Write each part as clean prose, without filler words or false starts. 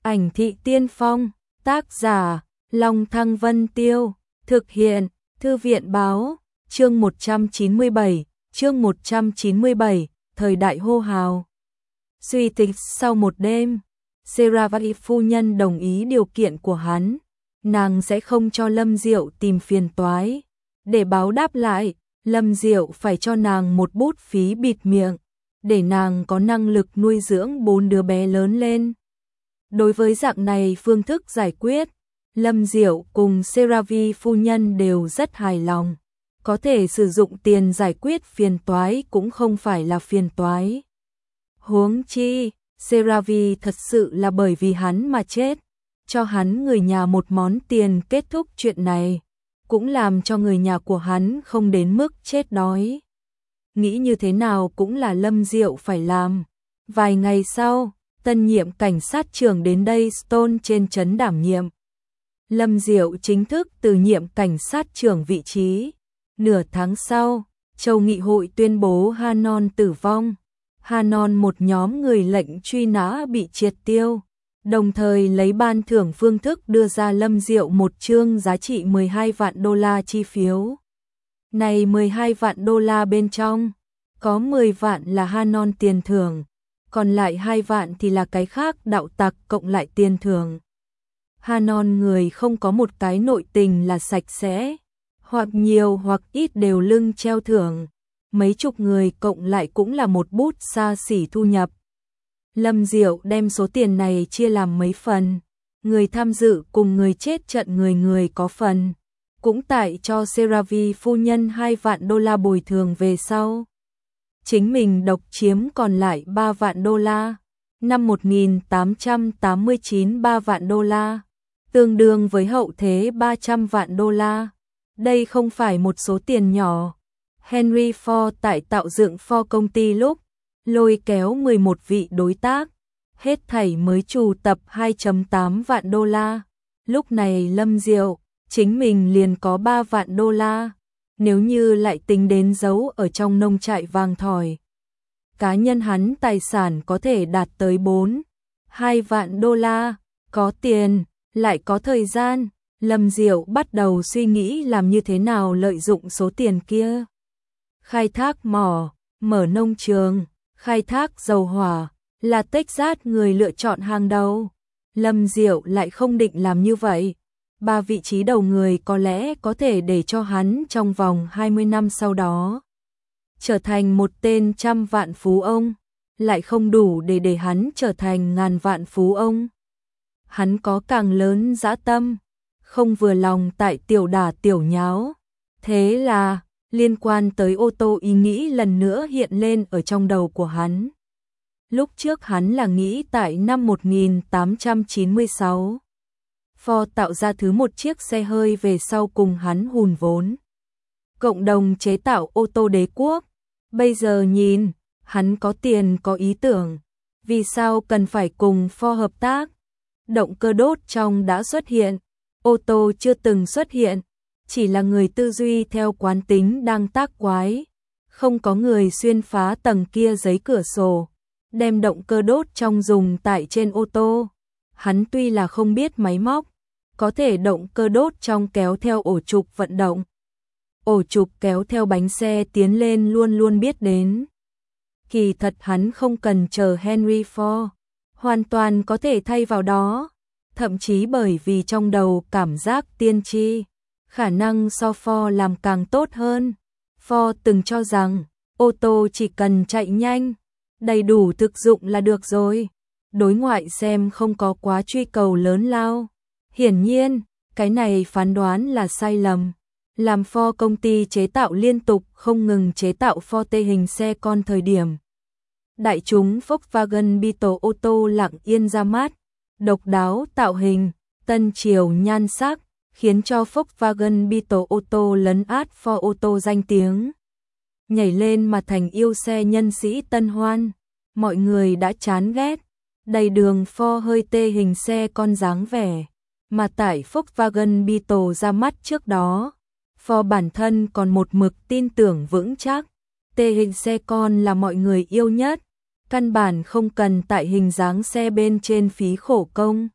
Ảnh thị tiên phong, tác giả, Long Thăng Vân Tiêu, thực hiện, Thư viện báo, chương 197, thời đại hô hào. Suy tính sau một đêm, Seravi phu nhân đồng ý điều kiện của hắn, nàng sẽ không cho Lâm Diệu tìm phiền toái. Để báo đáp lại, Lâm Diệu phải cho nàng một bút phí bịt miệng, để nàng có năng lực nuôi dưỡng 4 đứa bé lớn lên. Đối với dạng này phương thức giải quyết, Lâm Diệu cùng Seravi phu nhân đều rất hài lòng. Có thể sử dụng tiền giải quyết phiền toái cũng không phải là phiền toái. Huống chi, Seravi thật sự là bởi vì hắn mà chết, cho hắn người nhà một món tiền kết thúc chuyện này, cũng làm cho người nhà của hắn không đến mức chết đói. Nghĩ như thế nào cũng là Lâm Diệu phải làm. Vài ngày sau, tân nhiệm cảnh sát trưởng đến đây Stone trên trấn đảm nhiệm. Lâm Diệu chính thức từ nhiệm cảnh sát trưởng vị trí. Nửa tháng sau, Châu Nghị hội tuyên bố Hanon tử vong. Hanon một nhóm người lệnh truy nã bị triệt tiêu, đồng thời lấy ban thưởng phương thức đưa ra Lâm Diệu một chương giá trị 12 vạn đô la chi phiếu. Này 12 vạn đô la bên trong, có 10 vạn là Hanon tiền thưởng, còn lại 2 vạn thì là cái khác đạo tặc cộng lại tiền thưởng. Hanon người không có một cái nội tình là sạch sẽ, hoặc nhiều hoặc ít đều lưng treo thưởng, mấy chục người cộng lại cũng là một bút xa xỉ thu nhập. Lâm Diệu đem số tiền này chia làm mấy phần, người tham dự cùng người chết trận người người có phần, cũng tại cho Seravi phu nhân 2 vạn đô la bồi thường về sau. Chính mình độc chiếm còn lại 3 vạn đô la, năm 1889 3 vạn đô la, tương đương với hậu thế 300 vạn đô la. Đây không phải một số tiền nhỏ. Henry Ford tại tạo dựng Ford công ty lúc lôi kéo 11 vị đối tác, hết thảy mới trù tập 2.8 vạn đô la. Lúc này Lâm Diệu chính mình liền có 3 vạn đô la, nếu như lại tính đến giấu ở trong nông trại vàng thỏi, cá nhân hắn tài sản có thể đạt tới 2 vạn đô la. Có tiền, lại có thời gian, Lâm Diệu bắt đầu suy nghĩ làm như thế nào lợi dụng số tiền kia. Khai thác mỏ, mở nông trường, khai thác dầu hỏa, là Texas người lựa chọn hàng đầu. Lâm Diệu lại không định làm như vậy. 3 vị trí đầu người có lẽ có thể để cho hắn trong vòng 20 năm sau đó trở thành một tên 100 vạn phú ông, lại không đủ để hắn trở thành ngàn vạn phú ông. Hắn có càng lớn dã tâm, không vừa lòng tại tiểu đả tiểu nháo. Thế là, liên quan tới ô tô ý nghĩ lần nữa hiện lên ở trong đầu của hắn. Lúc trước hắn là nghĩ tại năm 1896. Ford tạo ra thứ một chiếc xe hơi về sau cùng hắn hùn vốn. Cộng đồng chế tạo ô tô đế quốc. Bây giờ nhìn, hắn có tiền có ý tưởng. Vì sao cần phải cùng Ford hợp tác? Động cơ đốt trong đã xuất hiện, ô tô chưa từng xuất hiện, chỉ là người tư duy theo quán tính đang tác quái. Không có người xuyên phá tầng kia giấy cửa sổ, đem động cơ đốt trong dùng tại trên ô tô. Hắn tuy là không biết máy móc, có thể động cơ đốt trong kéo theo ổ trục vận động. Ổ trục kéo theo bánh xe tiến lên luôn luôn biết đến. Kỳ thật hắn không cần chờ Henry Ford, hoàn toàn có thể thay vào đó, thậm chí bởi vì trong đầu cảm giác tiên tri, khả năng so Ford làm càng tốt hơn. Ford từng cho rằng, ô tô chỉ cần chạy nhanh, đầy đủ thực dụng là được rồi. Đối ngoại xem không có quá truy cầu lớn lao. Hiển nhiên, cái này phán đoán là sai lầm. Làm Ford công ty chế tạo liên tục không ngừng chế tạo Ford T hình xe con thời điểm. Đại chúng Volkswagen Beetle ô tô lặng yên ra mắt, độc đáo tạo hình, tân triều nhan sắc, khiến cho Volkswagen Beetle ô tô lấn át Ford ô tô danh tiếng. Nhảy lên mà thành yêu xe nhân sĩ tân hoan, mọi người đã chán ghét, đầy đường Ford hơi tê hình xe con dáng vẻ, mà tại Volkswagen Beetle ra mắt trước đó, Ford bản thân còn một mực tin tưởng vững chắc, tê hình xe con là mọi người yêu nhất. căn bản không cần tại hình dáng xe bên trên phí khổ công.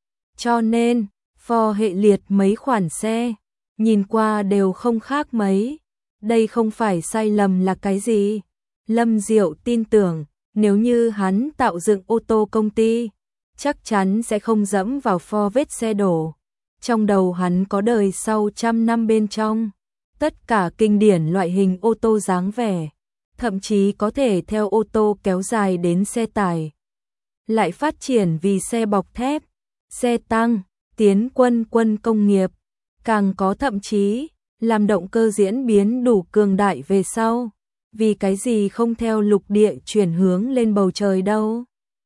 Cho nên, Ford hệ liệt mấy khoản xe, nhìn qua đều không khác mấy. Đây không phải sai lầm là cái gì? Lâm Diệu tin tưởng, nếu như hắn tạo dựng ô tô công ty, chắc chắn sẽ không dẫm vào Ford vết xe đổ. Trong đầu hắn có đời sau 100 năm bên trong, tất cả kinh điển loại hình ô tô dáng vẻ, thậm chí có thể theo ô tô kéo dài đến xe tải. Lại phát triển vì xe bọc thép, xe tăng, tiến quân công nghiệp, càng có thậm chí làm động cơ diễn biến đủ cường đại về sau. Vì cái gì không theo lục địa chuyển hướng lên bầu trời đâu?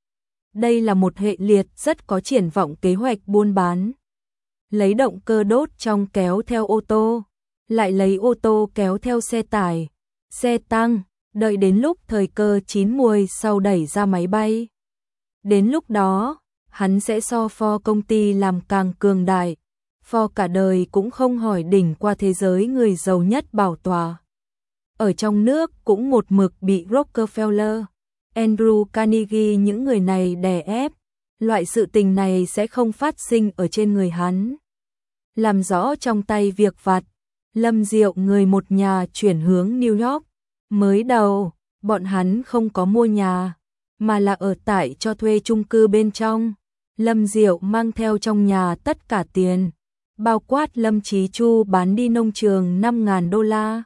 Đây là một hệ liệt rất có triển vọng kế hoạch buôn bán. Lấy động cơ đốt trong kéo theo ô tô, lại lấy ô tô kéo theo xe tải, xe tăng, đợi đến lúc thời cơ chín muồi sau đẩy ra máy bay. Đến lúc đó, hắn sẽ so Ford công ty làm càng cường đại. Ford cả đời cũng không hỏi đỉnh qua thế giới người giàu nhất bảo tòa. Ở trong nước cũng một mực bị Rockefeller, Andrew Carnegie những người này đè ép. Loại sự tình này sẽ không phát sinh ở trên người hắn. Làm rõ trong tay việc vặt, Lâm Diệu người một nhà chuyển hướng New York. Mới đầu, bọn hắn không có mua nhà, mà là ở tại cho thuê chung cư bên trong. Lâm Diệu mang theo trong nhà tất cả tiền, bao quát Lâm Chí Chu bán đi nông trường $5.000.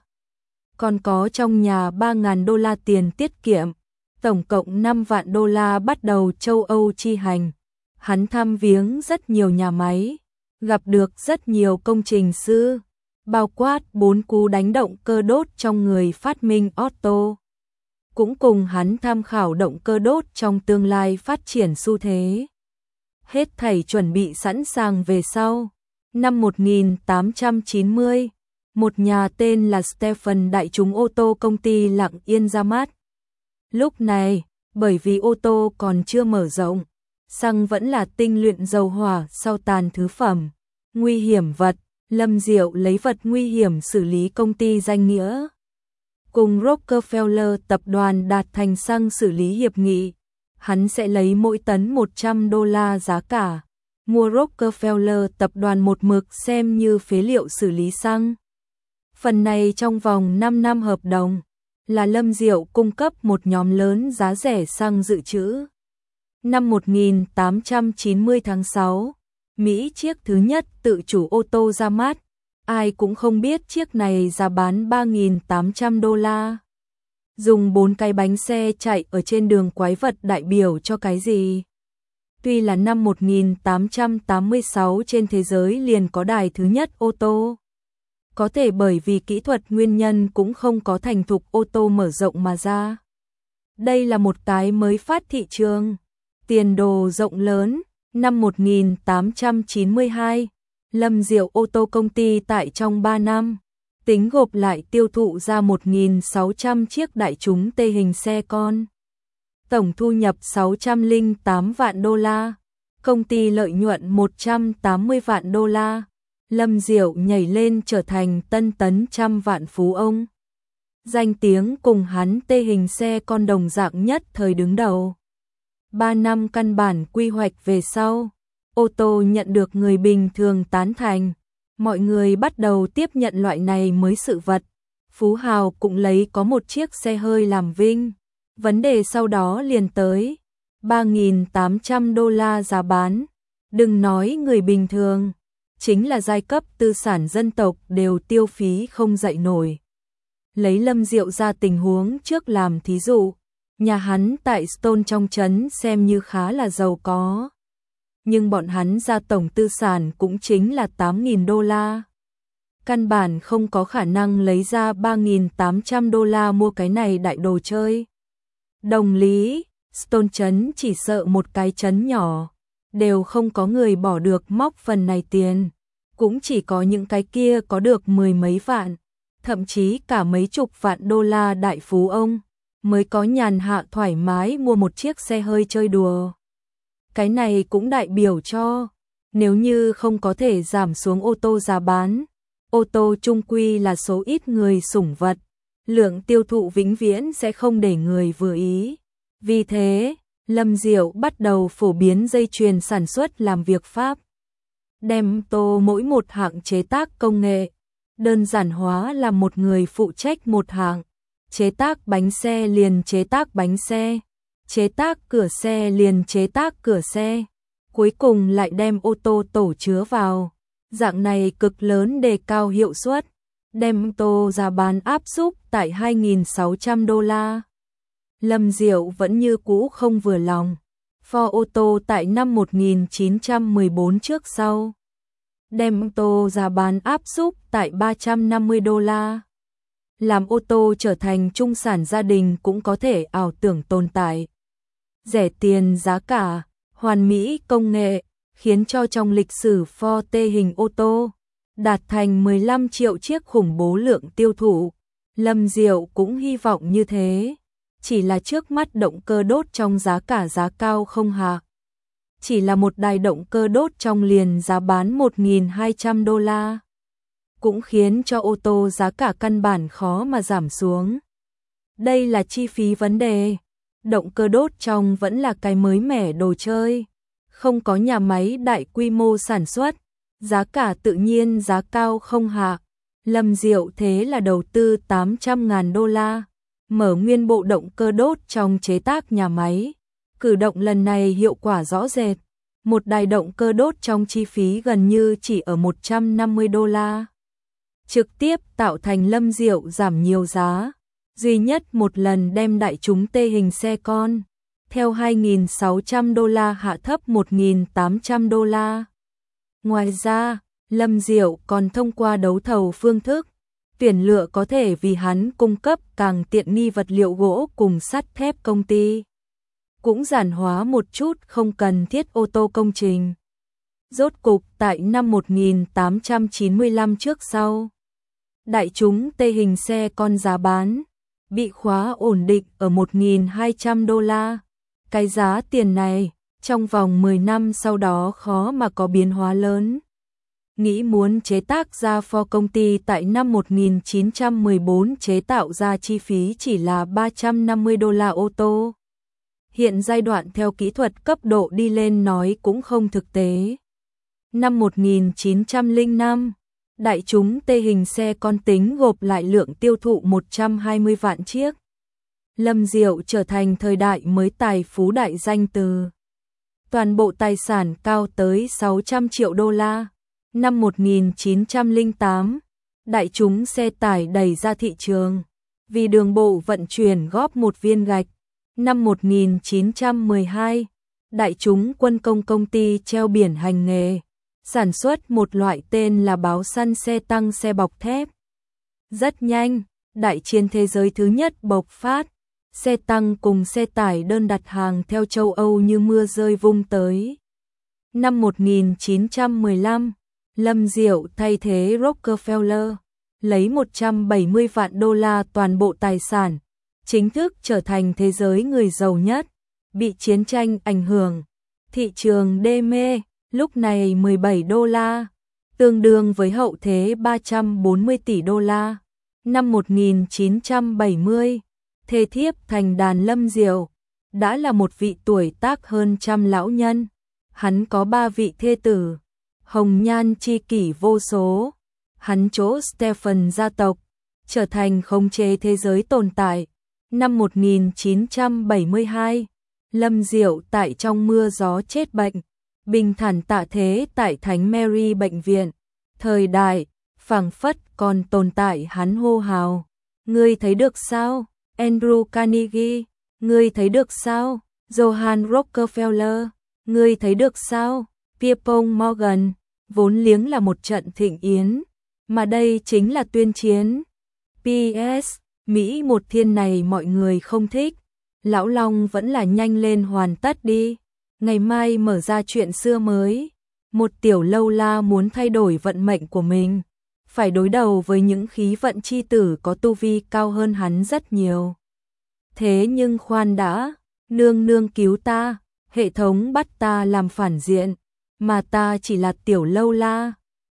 Còn có trong nhà $3.000 tiền tiết kiệm, tổng cộng $5 vạn bắt đầu châu Âu chi hành. Hắn thăm viếng rất nhiều nhà máy, gặp được rất nhiều công trình sư, bao quát 4 cú đánh động cơ đốt trong người phát minh Otto. Cũng cùng hắn tham khảo động cơ đốt trong tương lai phát triển xu thế. Hết thảy chuẩn bị sẵn sàng về sau. Năm 1890, một nhà tên là Stephen đại chúng ô tô công ty lặng yên ra mắt. Lúc này, bởi vì ô tô còn chưa mở rộng, xăng vẫn là tinh luyện dầu hỏa sau tàn thứ phẩm, nguy hiểm vật, Lâm Diệu lấy vật nguy hiểm xử lý công ty danh nghĩa. Cùng Rockefeller tập đoàn đạt thành xăng xử lý hiệp nghị, hắn sẽ lấy mỗi tấn $100 giá cả. Mua Rockefeller tập đoàn một mực xem như phế liệu xử lý xăng. Phần này trong vòng 5 năm hợp đồng, là Lâm Diệu cung cấp một nhóm lớn giá rẻ xăng dự trữ. Năm 1890 tháng 6, Mỹ chiếc thứ nhất tự chủ ô tô ra mắt, ai cũng không biết chiếc này giá bán $3.800. Dùng 4 cái bánh xe chạy ở trên đường quái vật đại biểu cho cái gì? Tuy là năm 1886 trên thế giới liền có đài thứ nhất ô tô. Có thể bởi vì kỹ thuật nguyên nhân cũng không có thành thục ô tô mở rộng mà ra. Đây là một cái mới phát thị trường. Tiền đồ rộng lớn. Năm 1892, Lâm Diệu ô tô công ty tại trong 3 năm, tính gộp lại tiêu thụ ra 1.600 chiếc đại chúng T hình xe con. Tổng thu nhập $608 vạn, công ty lợi nhuận $180 vạn. Lâm Diệu nhảy lên trở thành tân tấn trăm vạn phú ông. Danh tiếng cùng hắn T hình xe con đồng dạng nhất thời đứng đầu. 3 năm căn bản quy hoạch về sau, ô tô nhận được người bình thường tán thành. Mọi người bắt đầu tiếp nhận loại này mới sự vật. Phú hào cũng lấy có một chiếc xe hơi làm vinh. Vấn đề sau đó liền tới $3.800 giá bán. Đừng nói người bình thường, chính là giai cấp tư sản dân tộc đều tiêu phí không dậy nổi. Lấy Lâm Diệu ra tình huống trước làm thí dụ, nhà hắn tại Stone trong trấn xem như khá là giàu có. Nhưng bọn hắn ra tổng tư sản cũng chính là $8.000. Căn bản không có khả năng lấy ra $3.800 mua cái này đại đồ chơi. Đồng lý, Stone trấn chỉ sợ một cái trấn nhỏ, đều không có người bỏ được móc phần này tiền. Cũng chỉ có những cái kia có được 10 mấy vạn, thậm chí cả mấy chục vạn đô la đại phú ông, mới có nhàn hạ thoải mái mua một chiếc xe hơi chơi đùa. Cái này cũng đại biểu cho, nếu như không có thể giảm xuống ô tô giá bán, ô tô chung quy là số ít người sủng vật, lượng tiêu thụ vĩnh viễn sẽ không để người vừa ý. Vì thế, Lâm Diệu bắt đầu phổ biến dây chuyền sản xuất làm việc Pháp. Đem tô mỗi một hạng chế tác công nghệ, đơn giản hóa là một người phụ trách một hạng. Chế tác bánh xe liền chế tác bánh xe, chế tác cửa xe liền chế tác cửa xe, cuối cùng lại đem ô tô tổ chứa vào. Dạng này cực lớn đề cao hiệu suất, đem ô tô giá bán áp xúc tại $2.600. Lâm Diệu vẫn như cũ không vừa lòng. Ford ô tô tại năm 1914 trước sau, đem ô tô giá bán áp xúc tại $350. Làm ô tô trở thành trung sản gia đình cũng có thể ảo tưởng tồn tại. Rẻ tiền giá cả, hoàn mỹ công nghệ, khiến cho trong lịch sử Ford T hình ô tô đạt thành 15 triệu chiếc khủng bố lượng tiêu thụ. Lâm Diệu cũng hy vọng như thế. Chỉ là trước mắt động cơ đốt trong giá cả giá cao không hạ. Chỉ là một đài động cơ đốt trong liền giá bán $1.200, cũng khiến cho ô tô giá cả căn bản khó mà giảm xuống. Đây là chi phí vấn đề. Động cơ đốt trong vẫn là cái mới mẻ đồ chơi, không có nhà máy đại quy mô sản xuất, giá cả tự nhiên giá cao không hạ. Lâm Diệu thế là đầu tư $800.000, mở nguyên bộ động cơ đốt trong chế tác nhà máy. Cử động lần này hiệu quả rõ rệt. Một đài động cơ đốt trong chi phí gần như chỉ ở $150. Trực tiếp tạo thành Lâm Diệu giảm nhiều giá. Duy nhất một lần đem đại chúng T hình xe con theo $2.600 hạ thấp $1.800. Ngoài ra, Lâm Diệu còn thông qua đấu thầu phương thức tuyển lựa có thể vì hắn cung cấp càng tiện nghi vật liệu gỗ cùng sắt thép công ty. Cũng giản hóa một chút không cần thiết ô tô công trình. Rốt cục tại năm 1895 trước sau, đại chúng T hình xe con giá bán bị khóa ổn định ở $1.200. Cái giá tiền này, trong vòng 10 năm sau đó khó mà có biến hóa lớn. Nghĩ muốn chế tác ra Ford công ty tại năm 1914 chế tạo ra chi phí chỉ là $350 ô tô. Hiện giai đoạn theo kỹ thuật cấp độ đi lên nói cũng không thực tế. Năm 1905, đại chúng T hình xe con tính gộp lại lượng tiêu thụ 120 vạn chiếc. Lâm Diệu trở thành thời đại mới tài phú đại danh từ. Toàn bộ tài sản cao tới $600 triệu. Năm 1908, đại chúng xe tải đẩy ra thị trường, vì đường bộ vận chuyển góp một viên gạch. Năm 1912, đại chúng quân công công ty treo biển hành nghề, sản xuất một loại tên là báo săn xe tăng xe bọc thép. Rất nhanh, đại chiến thế giới thứ nhất bộc phát, xe tăng cùng xe tải đơn đặt hàng theo châu Âu như mưa rơi vung tới. Năm 1915, Lâm Diệu thay thế Rockefeller, lấy $170 vạn toàn bộ tài sản, chính thức trở thành thế giới người giàu nhất. Bị chiến tranh ảnh hưởng, thị trường đê mê, lúc này $17, tương đương với hậu thế $340 tỷ. Năm 1970, thê thiếp thành đàn Lâm Diệu, đã là một vị tuổi tác hơn trăm lão nhân. Hắn có 3 vị thê tử, hồng nhan chi kỷ vô số. Hắn chỗ Stephen gia tộc, trở thành khống chế thế giới tồn tại. Năm 1972, Lâm Diệu tại trong mưa gió chết bệnh, bình thản tạ thế tại Thánh Mary bệnh viện. Thời đại, phảng phất còn tồn tại hắn hô hào. Ngươi thấy được sao? Andrew Carnegie. Ngươi thấy được sao? Johann Rockefeller. Ngươi thấy được sao? Pierpont Morgan. Vốn liếng là một trận thịnh yến, mà đây chính là tuyên chiến. PS, Mỹ một thiên này mọi người không thích. Lão Long vẫn là nhanh lên hoàn tất đi. Ngày mai mở ra chuyện xưa mới. Một tiểu lâu la muốn thay đổi vận mệnh của mình, phải đối đầu với những khí vận chi tử có tu vi cao hơn hắn rất nhiều. Thế nhưng khoan đã, nương nương cứu ta, hệ thống bắt ta làm phản diện, mà ta chỉ là tiểu lâu la,